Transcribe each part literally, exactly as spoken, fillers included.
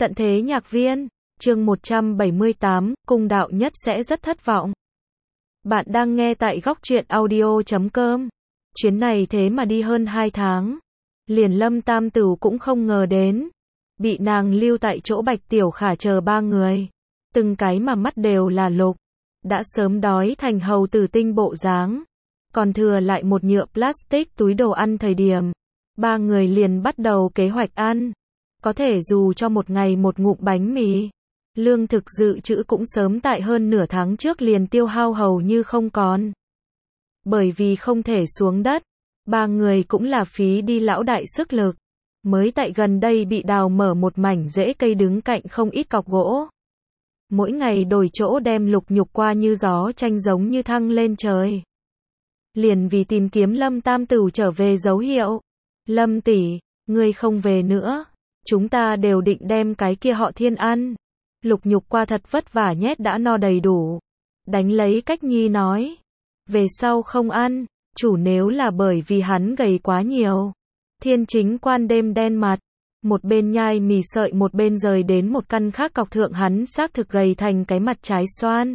Tận thế nhạc viên, chương một trăm bảy mươi tám, cung đạo nhất sẽ rất thất vọng. Bạn đang nghe tại góc truyện audio chấm com. Chuyến này thế mà đi hơn hai tháng. Liền Lâm Tam Tửu cũng không ngờ đến. Bị nàng lưu tại chỗ Bạch Tiểu Khả chờ ba người. Từng cái mà mắt đều là lục. Đã sớm đói thành hầu tử tinh bộ dáng. Còn thừa lại một nhựa plastic túi đồ ăn thời điểm. Ba người liền bắt đầu kế hoạch ăn. Có thể dù cho một ngày một ngụm bánh mì. Lương thực dự trữ cũng sớm tại hơn nửa tháng trước liền tiêu hao hầu như không còn. Bởi vì không thể xuống đất, ba người cũng là phí đi lão đại sức lực. Mới tại gần đây bị đào mở một mảnh rễ cây đứng cạnh không ít cọc gỗ. Mỗi ngày đổi chỗ đem lục nhục qua như gió tranh giống như thăng lên trời. Liền vì tìm kiếm Lâm Tam Tửu trở về dấu hiệu. Lâm tỷ, ngươi không về nữa. Chúng ta đều định đem cái kia họ Thiên ăn. Lục nhục qua thật vất vả nhét đã no đầy đủ. Đánh lấy cách nhi nói. Về sau không ăn, chủ nếu là bởi vì hắn gầy quá nhiều. Thiên chính quan đêm đen mặt. Một bên nhai mì sợi một bên rời đến một căn khác cọc thượng hắn xác thực gầy thành cái mặt trái xoan.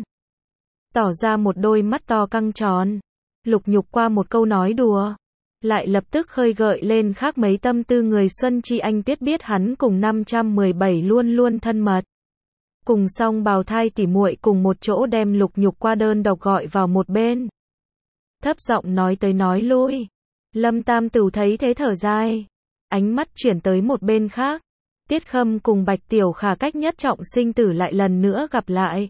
Tỏ ra một đôi mắt to căng tròn. Lục nhục qua một câu nói đùa. Lại lập tức khơi gợi lên khác mấy tâm tư người Xuân Chi Anh Tuyết biết hắn cùng năm trăm mười bảy luôn luôn thân mật. Cùng xong bào thai tỉ muội cùng một chỗ đem lục nhục qua đơn độc gọi vào một bên. Thấp giọng nói tới nói lui. Lâm Tam Tửu thấy thế thở dài. Ánh mắt chuyển tới một bên khác. Tiết Khâm cùng Bạch Tiểu Khả cách nhất trọng sinh tử lại lần nữa gặp lại.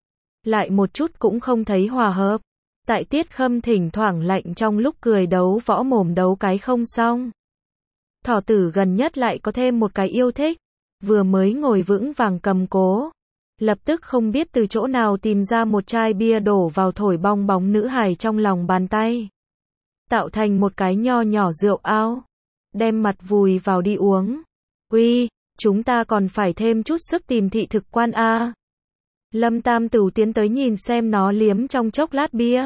Lại một chút cũng không thấy hòa hợp. Tại Tiết Khâm thỉnh thoảng lạnh trong lúc cười đấu võ mồm đấu cái không xong. Thỏ tử gần nhất lại có thêm một cái yêu thích. Vừa mới ngồi vững vàng cầm cố. Lập tức không biết từ chỗ nào tìm ra một chai bia đổ vào thổi bong bóng nữ hài trong lòng bàn tay. Tạo thành một cái nho nhỏ rượu ao. Đem mặt vùi vào đi uống. Uy, chúng ta còn phải thêm chút sức tìm thị thực quan a. Lâm Tam Tửu tiến tới nhìn xem nó liếm trong chốc lát bia.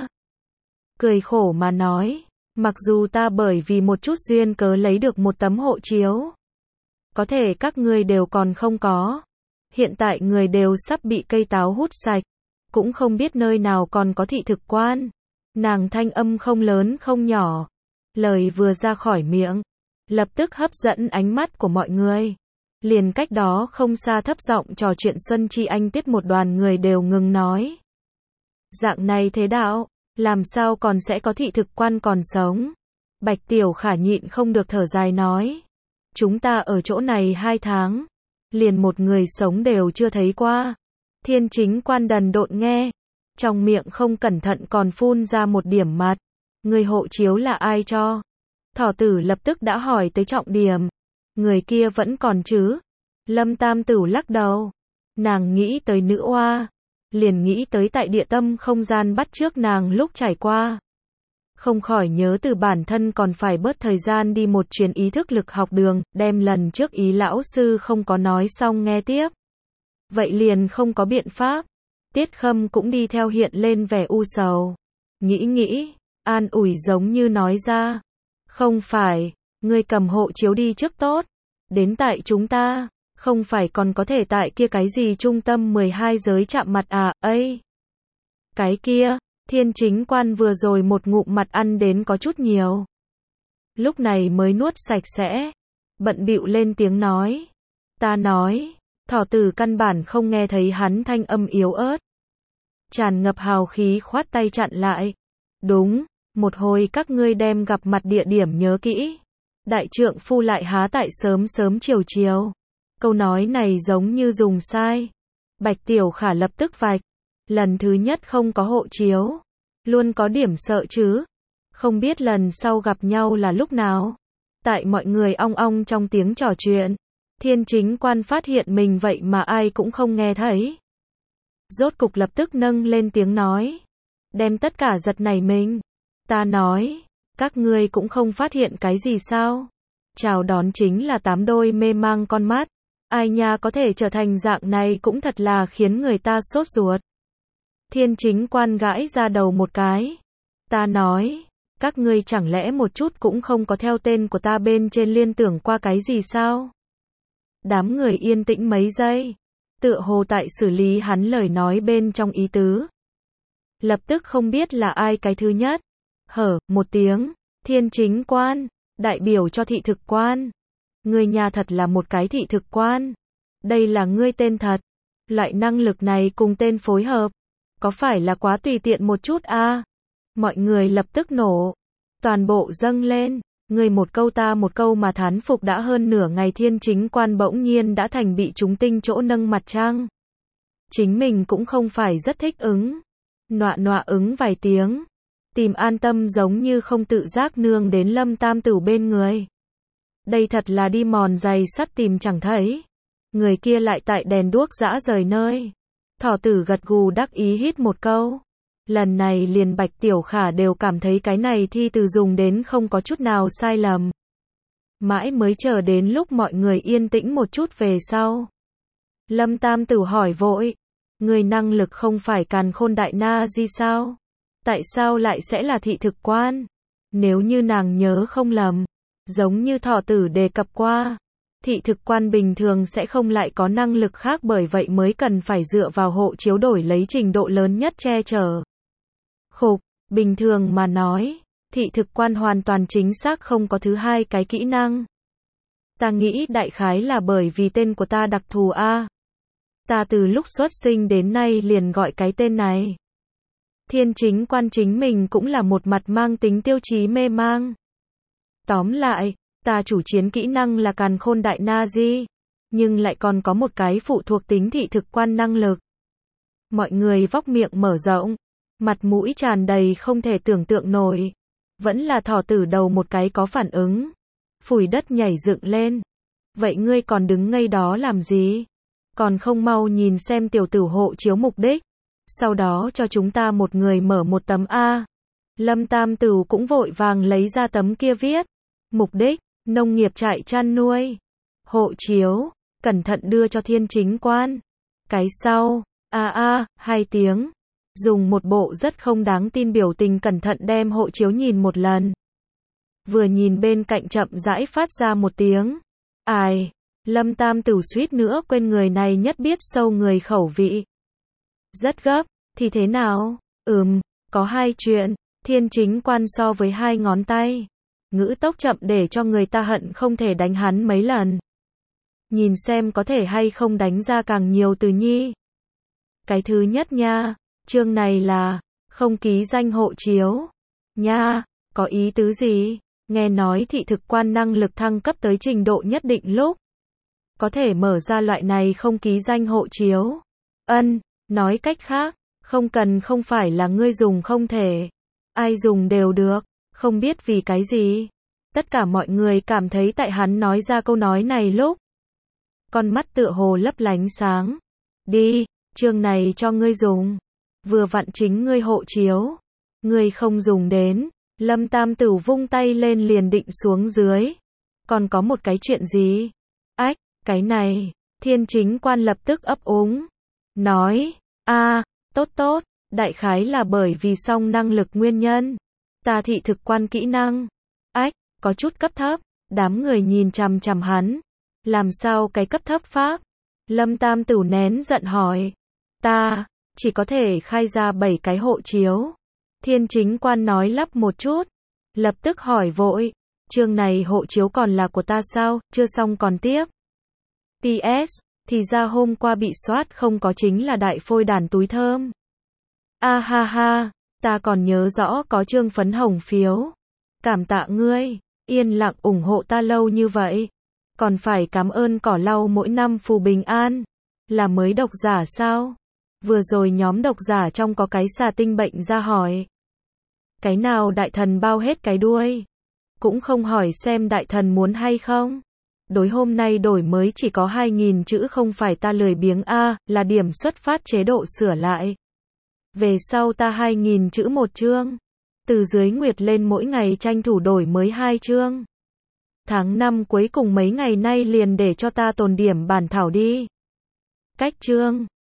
Cười khổ mà nói, mặc dù ta bởi vì một chút duyên cớ lấy được một tấm hộ chiếu. Có thể các ngươi đều còn không có. Hiện tại người đều sắp bị cây táo hút sạch. Cũng không biết nơi nào còn có thị thực quan. Nàng thanh âm không lớn không nhỏ. Lời vừa ra khỏi miệng. Lập tức hấp dẫn ánh mắt của mọi người. Liền cách đó không xa thấp giọng trò chuyện Xuân Chi Anh Tiết một đoàn người đều ngừng nói. Dạng này thế đạo, làm sao còn sẽ có thị thực quan còn sống? Bạch Tiểu Khả nhịn không được thở dài nói. Chúng ta ở chỗ này hai tháng. Liền một người sống đều chưa thấy qua. Thiên chính quan đần độn nghe. Trong miệng không cẩn thận còn phun ra một điểm mặt. Người hộ chiếu là ai cho? Thỏ tử lập tức đã hỏi tới trọng điểm. Người kia vẫn còn chứ? Lâm Tam Tửu lắc đầu. Nàng nghĩ tới nữ oa. Liền nghĩ tới tại địa tâm không gian bắt trước nàng lúc trải qua. Không khỏi nhớ từ bản thân còn phải bớt thời gian đi một chuyến ý thức lực học đường, đem lần trước ý lão sư không có nói xong nghe tiếp. Vậy liền không có biện pháp. Tiết Khâm cũng đi theo hiện lên vẻ u sầu. Nghĩ nghĩ, an ủi giống như nói ra. Không phải, ngươi cầm hộ chiếu đi trước tốt. Đến tại chúng ta, không phải còn có thể tại kia cái gì trung tâm mười hai giới chạm mặt à, ấy. Cái kia, thiên chính quan vừa rồi một ngụm mặt ăn đến có chút nhiều. Lúc này mới nuốt sạch sẽ. Bận bịu lên tiếng nói. Ta nói, thỏ tử căn bản không nghe thấy hắn thanh âm yếu ớt. Tràn ngập hào khí khoát tay chặn lại. Đúng, một hồi các ngươi đem gặp mặt địa điểm nhớ kỹ. Đại trượng phu lại há tại sớm sớm chiều chiều. Câu nói này giống như dùng sai. Bạch Tiểu Khả lập tức vạch. Lần thứ nhất không có hộ chiếu. Luôn có điểm sợ chứ. Không biết lần sau gặp nhau là lúc nào. Tại mọi người ong ong trong tiếng trò chuyện. Thiên chính quan phát hiện mình vậy mà ai cũng không nghe thấy. Rốt cục lập tức nâng lên tiếng nói. Đem tất cả giật nảy mình. Ta nói. Các ngươi cũng không phát hiện cái gì sao? Chào đón chính là tám đôi mê mang con mắt. Ai nha có thể trở thành dạng này cũng thật là khiến người ta sốt ruột. Thiên chính quan gãi ra đầu một cái. Ta nói, các ngươi chẳng lẽ một chút cũng không có theo tên của ta bên trên liên tưởng qua cái gì sao? Đám người yên tĩnh mấy giây, tựa hồ tại xử lý hắn lời nói bên trong ý tứ. Lập tức không biết là ai cái thứ nhất. Hở, một tiếng, thiên chính quan, đại biểu cho thị thực quan. Ngươi nhà thật là một cái thị thực quan. Đây là ngươi tên thật. Loại năng lực này cùng tên phối hợp. Có phải là quá tùy tiện một chút a? À? Mọi người lập tức nổ. Toàn bộ dâng lên. Người một câu ta một câu mà thán phục đã hơn nửa ngày thiên chính quan bỗng nhiên đã thành bị chúng tinh chỗ nâng mặt trăng. Chính mình cũng không phải rất thích ứng. Nọa nọa ứng vài tiếng. Tìm an tâm giống như không tự giác nương đến Lâm Tam Tửu bên người. Đây thật là đi mòn giày sắt tìm chẳng thấy. Người kia lại tại đèn đuốc dã rời nơi. Thỏ tử gật gù đắc ý hít một câu. Lần này liền Bạch Tiểu Khả đều cảm thấy cái này thi từ dùng đến không có chút nào sai lầm. Mãi mới chờ đến lúc mọi người yên tĩnh một chút về sau. Lâm Tam Tửu hỏi vội. Người năng lực không phải càn khôn đại na di sao? Tại sao lại sẽ là thị thực quan? Nếu như nàng nhớ không lầm, giống như thỏ tử đề cập qua, thị thực quan bình thường sẽ không lại có năng lực khác bởi vậy mới cần phải dựa vào hộ chiếu đổi lấy trình độ lớn nhất che chở. Khục, bình thường mà nói, thị thực quan hoàn toàn chính xác không có thứ hai cái kỹ năng. Ta nghĩ đại khái là bởi vì tên của ta đặc thù a. Ta từ lúc xuất sinh đến nay liền gọi cái tên này. Thiên chính quan chính mình cũng là một mặt mang tính tiêu chí mê mang. Tóm lại, ta chủ chiến kỹ năng là càn khôn đại na di, nhưng lại còn có một cái phụ thuộc tính thị thực quan năng lực. Mọi người vóc miệng mở rộng, mặt mũi tràn đầy không thể tưởng tượng nổi. Vẫn là thỏ tử đầu một cái có phản ứng. Phủi đất nhảy dựng lên. Vậy ngươi còn đứng ngây đó làm gì? Còn không mau nhìn xem tiểu tử hộ chiếu mục đích. Sau đó cho chúng ta một người mở một tấm A. Lâm Tam Tửu cũng vội vàng lấy ra tấm kia viết. Mục đích, nông nghiệp trại chăn nuôi. Hộ chiếu, cẩn thận đưa cho thiên chính quan. Cái sau, a a, hai tiếng. Dùng một bộ rất không đáng tin biểu tình cẩn thận đem hộ chiếu nhìn một lần. Vừa nhìn bên cạnh chậm rãi phát ra một tiếng. Ai, Lâm Tam Tửu suýt nữa quên người này nhất biết sâu người khẩu vị. Rất gấp, thì thế nào? Ừm, có hai chuyện, thiên chính quan so với hai ngón tay. Ngữ tốc chậm để cho người ta hận không thể đánh hắn mấy lần. Nhìn xem có thể hay không đánh ra càng nhiều từ nhi. Cái thứ nhất nha, chương này là, không ký danh hộ chiếu. Nha, có ý tứ gì? Nghe nói thị thực quan năng lực thăng cấp tới trình độ nhất định lúc. Có thể mở ra loại này không ký danh hộ chiếu. Ân, nói cách khác, không cần không phải là ngươi dùng không thể. Ai dùng đều được, không biết vì cái gì. Tất cả mọi người cảm thấy tại hắn nói ra câu nói này lúc. Con mắt tựa hồ lấp lánh sáng. Đi, chương này cho ngươi dùng. Vừa vặn chính ngươi hộ chiếu. Ngươi không dùng đến. Lâm Tam Tửu vung tay lên liền định xuống dưới. Còn có một cái chuyện gì? Ách, cái này. Thiên chính quan lập tức ấp úng. Nói, a, tốt tốt, đại khái là bởi vì song năng lực nguyên nhân. Ta thị thực quan kỹ năng. Ách, có chút cấp thấp. Đám người nhìn chằm chằm hắn. Làm sao cái cấp thấp pháp? Lâm Tam Tửu nén giận hỏi. Ta, chỉ có thể khai ra bảy cái hộ chiếu. Thiên chính quan nói lắp một chút. Lập tức hỏi vội. Chương này hộ chiếu còn là của ta sao? Chưa xong còn tiếp. pê ét, thì ra hôm qua bị soát không có chính là đại phôi đàn túi thơm. A ha ha, ta còn nhớ rõ có chương phấn hồng phiếu. Cảm tạ ngươi, yên lặng ủng hộ ta lâu như vậy. Còn phải cảm ơn cỏ lau mỗi năm phù bình an. Là mới độc giả sao? Vừa rồi nhóm độc giả trong có cái xà tinh bệnh ra hỏi. Cái nào đại thần bao hết cái đuôi? Cũng không hỏi xem đại thần muốn hay không? Đối hôm nay đổi mới chỉ có hai nghìn chữ không phải ta lười biếng a, là điểm xuất phát chế độ sửa lại. Về sau ta hai nghìn chữ một chương. Từ dưới nguyệt lên mỗi ngày tranh thủ đổi mới hai chương. Tháng năm cuối cùng mấy ngày nay liền để cho ta tồn điểm bản thảo đi. Cách chương.